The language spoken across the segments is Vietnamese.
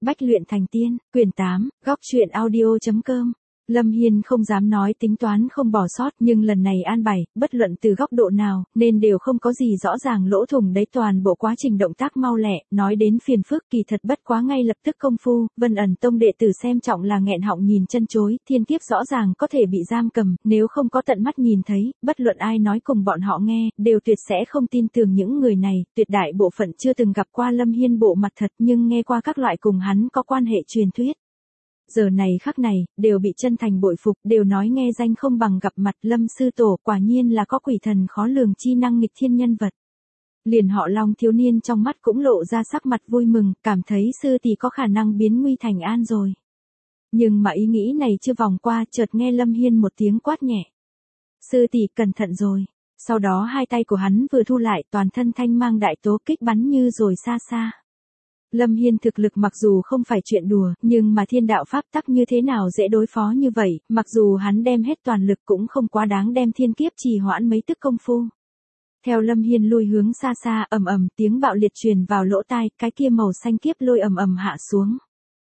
Bách luyện thành tiên, quyển 8, góc truyện audio.com. Lâm Hiên không dám nói tính toán không bỏ sót, nhưng lần này an bài, bất luận từ góc độ nào, nên đều không có gì rõ ràng lỗ thủng đấy, toàn bộ quá trình động tác mau lẹ, nói đến phiền phức kỳ thật bất quá ngay lập tức công phu, Vân Ẩn Tông đệ tử xem trọng là nghẹn họng nhìn chân chối, thiên kiếp rõ ràng có thể bị giam cầm, nếu không có tận mắt nhìn thấy, bất luận ai nói cùng bọn họ nghe, đều tuyệt sẽ không tin tưởng những người này, tuyệt đại bộ phận chưa từng gặp qua Lâm Hiên bộ mặt thật nhưng nghe qua các loại cùng hắn có quan hệ truyền thuyết. Giờ này khắc này, đều bị chân thành bội phục, đều nói nghe danh không bằng gặp mặt, Lâm sư tổ quả nhiên là có quỷ thần khó lường chi năng nghịch thiên nhân vật. Liền họ Long thiếu niên trong mắt cũng lộ ra sắc mặt vui mừng, cảm thấy sư tỷ có khả năng biến nguy thành an rồi. Nhưng mà ý nghĩ này chưa vòng qua, chợt nghe Lâm Hiên một tiếng quát nhẹ. Sư tỷ cẩn thận rồi. Sau đó hai tay của hắn vừa thu lại, toàn thân thanh mang đại tố kích bắn như rồi xa xa. Lâm Hiên thực lực mặc dù không phải chuyện đùa, nhưng mà thiên đạo pháp tắc như thế nào dễ đối phó như vậy, mặc dù hắn đem hết toàn lực cũng không quá đáng đem thiên kiếp trì hoãn mấy tức công phu. Theo Lâm Hiên lui hướng xa xa, ầm ầm tiếng bạo liệt truyền vào lỗ tai, cái kia màu xanh kiếp lôi ầm ầm hạ xuống.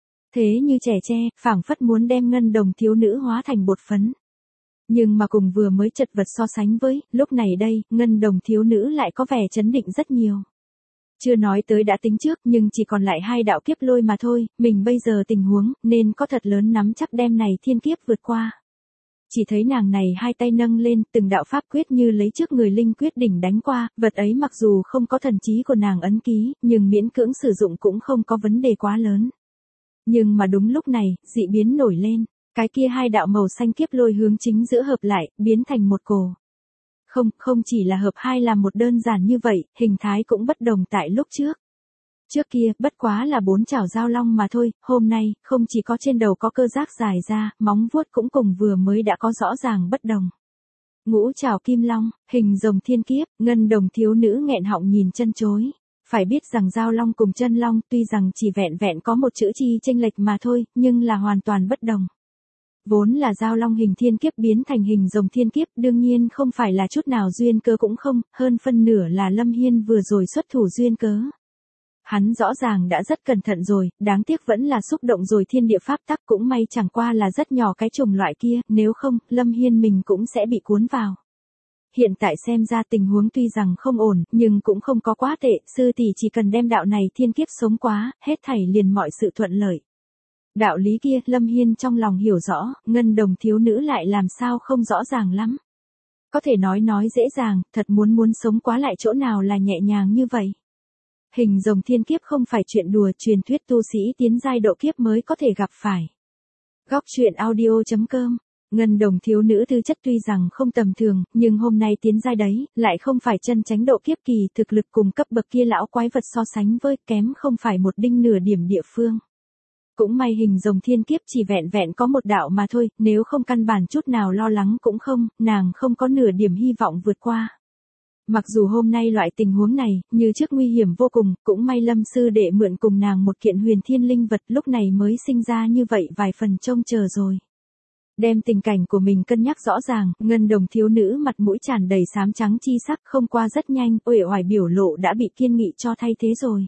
Thế như trẻ tre, phảng phất muốn đem ngân đồng thiếu nữ hóa thành bột phấn. Nhưng mà cùng vừa mới chật vật so sánh với, lúc này đây, ngân đồng thiếu nữ lại có vẻ chấn định rất nhiều. Chưa nói tới đã tính trước nhưng chỉ còn lại hai đạo kiếp lôi mà thôi, mình bây giờ tình huống nên có thật lớn nắm chắc đem này thiên kiếp vượt qua. Chỉ thấy nàng này hai tay nâng lên, từng đạo pháp quyết như lấy trước người linh quyết đỉnh đánh qua, vật ấy mặc dù không có thần trí của nàng ấn ký, nhưng miễn cưỡng sử dụng cũng không có vấn đề quá lớn. Nhưng mà đúng lúc này, dị biến nổi lên, cái kia hai đạo màu xanh kiếp lôi hướng chính giữa hợp lại, biến thành một cồ. Không chỉ là hợp hai làm một đơn giản như vậy, hình thái cũng bất đồng tại lúc trước. Trước kia, bất quá là 4 chảo giao long mà thôi, hôm nay, không chỉ có trên đầu có cơ giác dài ra, móng vuốt cũng cùng vừa mới đã có rõ ràng bất đồng. Ngũ chảo kim long, hình rồng thiên kiếp, ngân đồng thiếu nữ nghẹn họng nhìn chân chối. Phải biết rằng giao long cùng chân long tuy rằng chỉ vẹn vẹn có một chữ chi chênh lệch mà thôi, nhưng là hoàn toàn bất đồng. Vốn là giao long hình thiên kiếp biến thành hình rồng thiên kiếp, đương nhiên không phải là chút nào duyên cớ cũng không, hơn phân nửa là Lâm Hiên vừa rồi xuất thủ duyên cớ. Hắn rõ ràng đã rất cẩn thận rồi, đáng tiếc vẫn là xúc động rồi thiên địa pháp tắc, cũng may chẳng qua là rất nhỏ cái chủng loại kia, nếu không, Lâm Hiên mình cũng sẽ bị cuốn vào. Hiện tại xem ra tình huống tuy rằng không ổn, nhưng cũng không có quá tệ, sư tỷ chỉ cần đem đạo này thiên kiếp sống quá, hết thảy liền mọi sự thuận lợi. Đạo lý kia, Lâm Hiên trong lòng hiểu rõ, ngân đồng thiếu nữ lại làm sao không rõ ràng lắm. Có thể nói dễ dàng, thật muốn sống quá lại chỗ nào là nhẹ nhàng như vậy. Hình rồng thiên kiếp không phải chuyện đùa, truyền thuyết tu sĩ tiến giai độ kiếp mới có thể gặp phải. Góc truyện audio.com. Ngân đồng thiếu nữ tư chất tuy rằng không tầm thường, nhưng hôm nay tiến giai đấy, lại không phải chân chánh độ kiếp kỳ, thực lực cùng cấp bậc kia lão quái vật so sánh với, kém không phải một đinh nửa điểm địa phương. Cũng may hình rồng thiên kiếp chỉ vẹn vẹn có một đạo mà thôi, nếu không căn bản chút nào lo lắng cũng không, nàng không có nửa điểm hy vọng vượt qua. Mặc dù hôm nay loại tình huống này, như trước nguy hiểm vô cùng, cũng may Lâm sư đệ mượn cùng nàng một kiện huyền thiên linh vật, lúc này mới sinh ra như vậy vài phần trông chờ rồi. Đem tình cảnh của mình cân nhắc rõ ràng, ngân đồng thiếu nữ mặt mũi tràn đầy xám trắng chi sắc, không qua rất nhanh, uể oải biểu lộ đã bị kiên nghị cho thay thế rồi.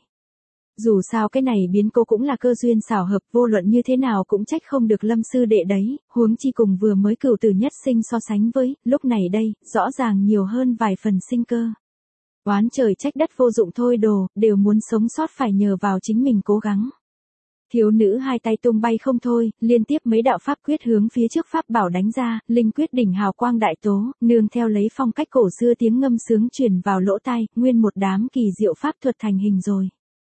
Dù sao cái này biến cố cũng là cơ duyên xảo hợp, vô luận như thế nào cũng trách không được Lâm sư đệ đấy, huống chi cùng vừa mới cửu tử nhất sinh so sánh với, lúc này đây, rõ ràng nhiều hơn vài phần sinh cơ. Oán trời trách đất vô dụng thôi đồ, đều muốn sống sót phải nhờ vào chính mình cố gắng. Thiếu nữ hai tay tung bay không thôi, liên tiếp mấy đạo pháp quyết hướng phía trước pháp bảo đánh ra, linh quyết đỉnh hào quang đại tố, nương theo lấy phong cách cổ xưa tiếng ngâm sướng truyền vào lỗ tai, nguyên một đám kỳ diệu pháp thuật thành hình rồi.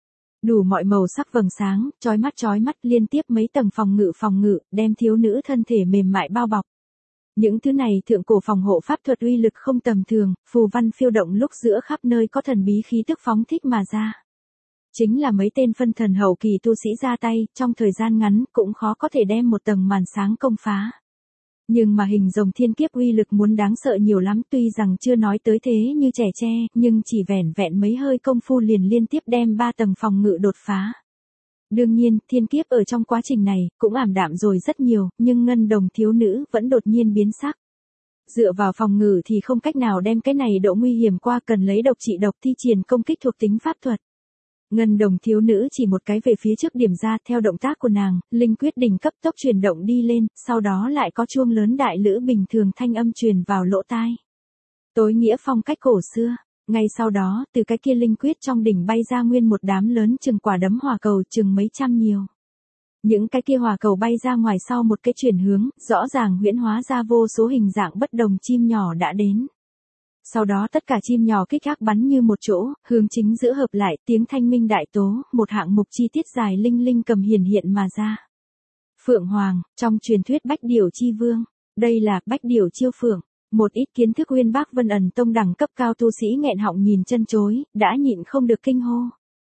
Đủ mọi màu sắc vầng sáng, chói mắt liên tiếp mấy tầng phòng ngự, đem thiếu nữ thân thể mềm mại bao bọc. Những thứ này thượng cổ phòng hộ pháp thuật uy lực không tầm thường, phù văn phiêu động lúc giữa khắp nơi có thần bí khí tức phóng thích mà ra. Chính là mấy tên phân thần hậu kỳ tu sĩ ra tay, trong thời gian ngắn cũng khó có thể đem một tầng màn sáng công phá. Nhưng mà hình rồng thiên kiếp uy lực muốn đáng sợ nhiều lắm, tuy rằng chưa nói tới thế như trẻ tre, nhưng chỉ vẻn vẹn mấy hơi công phu liền liên tiếp đem 3 tầng phòng ngự đột phá. Đương nhiên, thiên kiếp ở trong quá trình này, cũng ảm đạm rồi rất nhiều, nhưng ngân đồng thiếu nữ vẫn đột nhiên biến sắc. Dựa vào phòng ngự thì không cách nào đem cái này độ nguy hiểm qua, cần lấy độc trị độc thi triển công kích thuộc tính pháp thuật. Ngân đồng thiếu nữ chỉ một cái về phía trước điểm ra, theo động tác của nàng, linh quyết đỉnh cấp tốc chuyển động đi lên, sau đó lại có chuông lớn đại lữ bình thường thanh âm truyền vào lỗ tai. Tối nghĩa phong cách cổ xưa. Ngay sau đó, từ cái kia linh quyết trong đỉnh bay ra nguyên một đám lớn chừng quả đấm hỏa cầu chừng mấy trăm nhiều. Những cái kia hỏa cầu bay ra ngoài sau một cái chuyển hướng, rõ ràng huyễn hóa ra vô số hình dạng bất đồng chim nhỏ đã đến. Sau đó tất cả chim nhỏ kích ác bắn như một chỗ, hướng chính giữa hợp lại, tiếng thanh minh đại tố, một hạng mục chi tiết dài linh linh cầm hiển hiện mà ra. Phượng Hoàng, trong truyền thuyết Bách Điểu chi vương, đây là Bách Điểu chiêu phượng. Một ít kiến thức Uyên Bác Vân ẩn tông đẳng cấp cao tu sĩ nghẹn họng nhìn chân chối, đã nhịn không được kinh hô.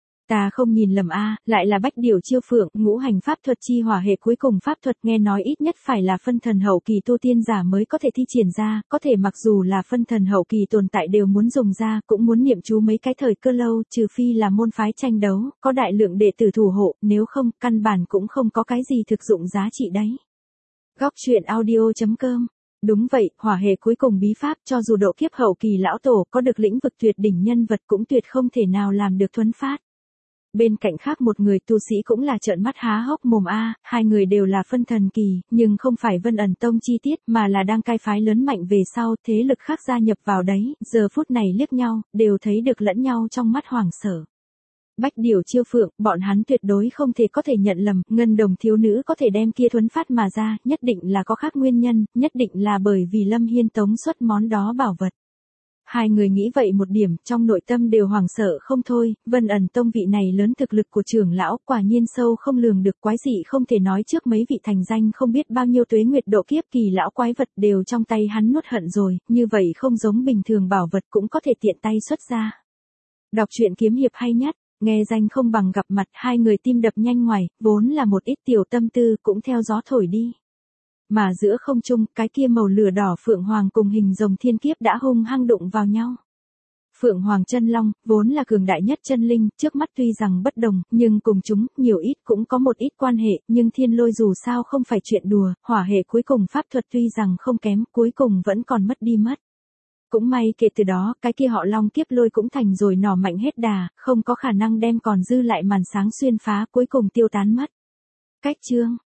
Ta không nhìn lầm a, lại là Bách Điểu chiêu phượng, ngũ hành pháp thuật chi hỏa hệ cuối cùng pháp thuật, nghe nói ít nhất phải là phân thần hậu kỳ tu tiên giả mới có thể thi triển ra, có thể mặc dù là phân thần hậu kỳ tồn tại đều muốn dùng ra, cũng muốn niệm chú mấy cái thời cơ lâu, trừ phi là môn phái tranh đấu, có đại lượng đệ tử thủ hộ, nếu không, căn bản cũng không có cái gì thực dụng giá trị đấy. Góc truyện audio.com. Đúng vậy, hỏa hệ cuối cùng bí pháp, cho dù độ kiếp hậu kỳ lão tổ có được lĩnh vực tuyệt đỉnh nhân vật cũng tuyệt không thể nào làm được thuấn phát. Bên cạnh khác một người tu sĩ cũng là trợn mắt há hốc mồm a, hai người đều là phân thần kỳ, nhưng không phải Vân ẩn tông chi tiết mà là đang cai phái lớn mạnh về sau, thế lực khác gia nhập vào đấy, giờ phút này liếc nhau, đều thấy được lẫn nhau trong mắt hoảng sợ. Bách Điểu chiêu phượng, bọn hắn tuyệt đối không thể có thể nhận lầm, ngân đồng thiếu nữ có thể đem kia thuấn phát mà ra, nhất định là có khác nguyên nhân, nhất định là bởi vì Lâm Hiên tống xuất món đó bảo vật. Hai người nghĩ vậy một điểm, trong nội tâm đều hoảng sợ không thôi, Vân ẩn tông vị này lớn thực lực của trưởng lão, quả nhiên sâu không lường được, quái dị không thể nói, trước mấy vị thành danh không biết bao nhiêu tuế nguyệt độ kiếp kỳ lão quái vật đều trong tay hắn nuốt hận rồi, như vậy không giống bình thường bảo vật cũng có thể tiện tay xuất ra. Đọc truyện kiếm hiệp hay nhất, nghe danh không bằng gặp mặt, hai người tim đập nhanh ngoài, vốn là một ít tiểu tâm tư cũng theo gió thổi đi. Mà giữa không trung, cái kia màu lửa đỏ Phượng Hoàng cùng hình rồng thiên kiếp đã hung hăng đụng vào nhau. Phượng Hoàng chân long, vốn là cường đại nhất chân linh, trước mắt tuy rằng bất đồng, nhưng cùng chúng, nhiều ít cũng có một ít quan hệ, nhưng thiên lôi dù sao không phải chuyện đùa, hỏa hệ cuối cùng pháp thuật tuy rằng không kém, cuối cùng vẫn còn mất đi mất. Cũng may kể từ đó, cái kia họ long kiếp lôi cũng thành rồi nỏ mạnh hết đà, không có khả năng đem còn dư lại màn sáng xuyên phá, cuối cùng tiêu tán mất. Cách chương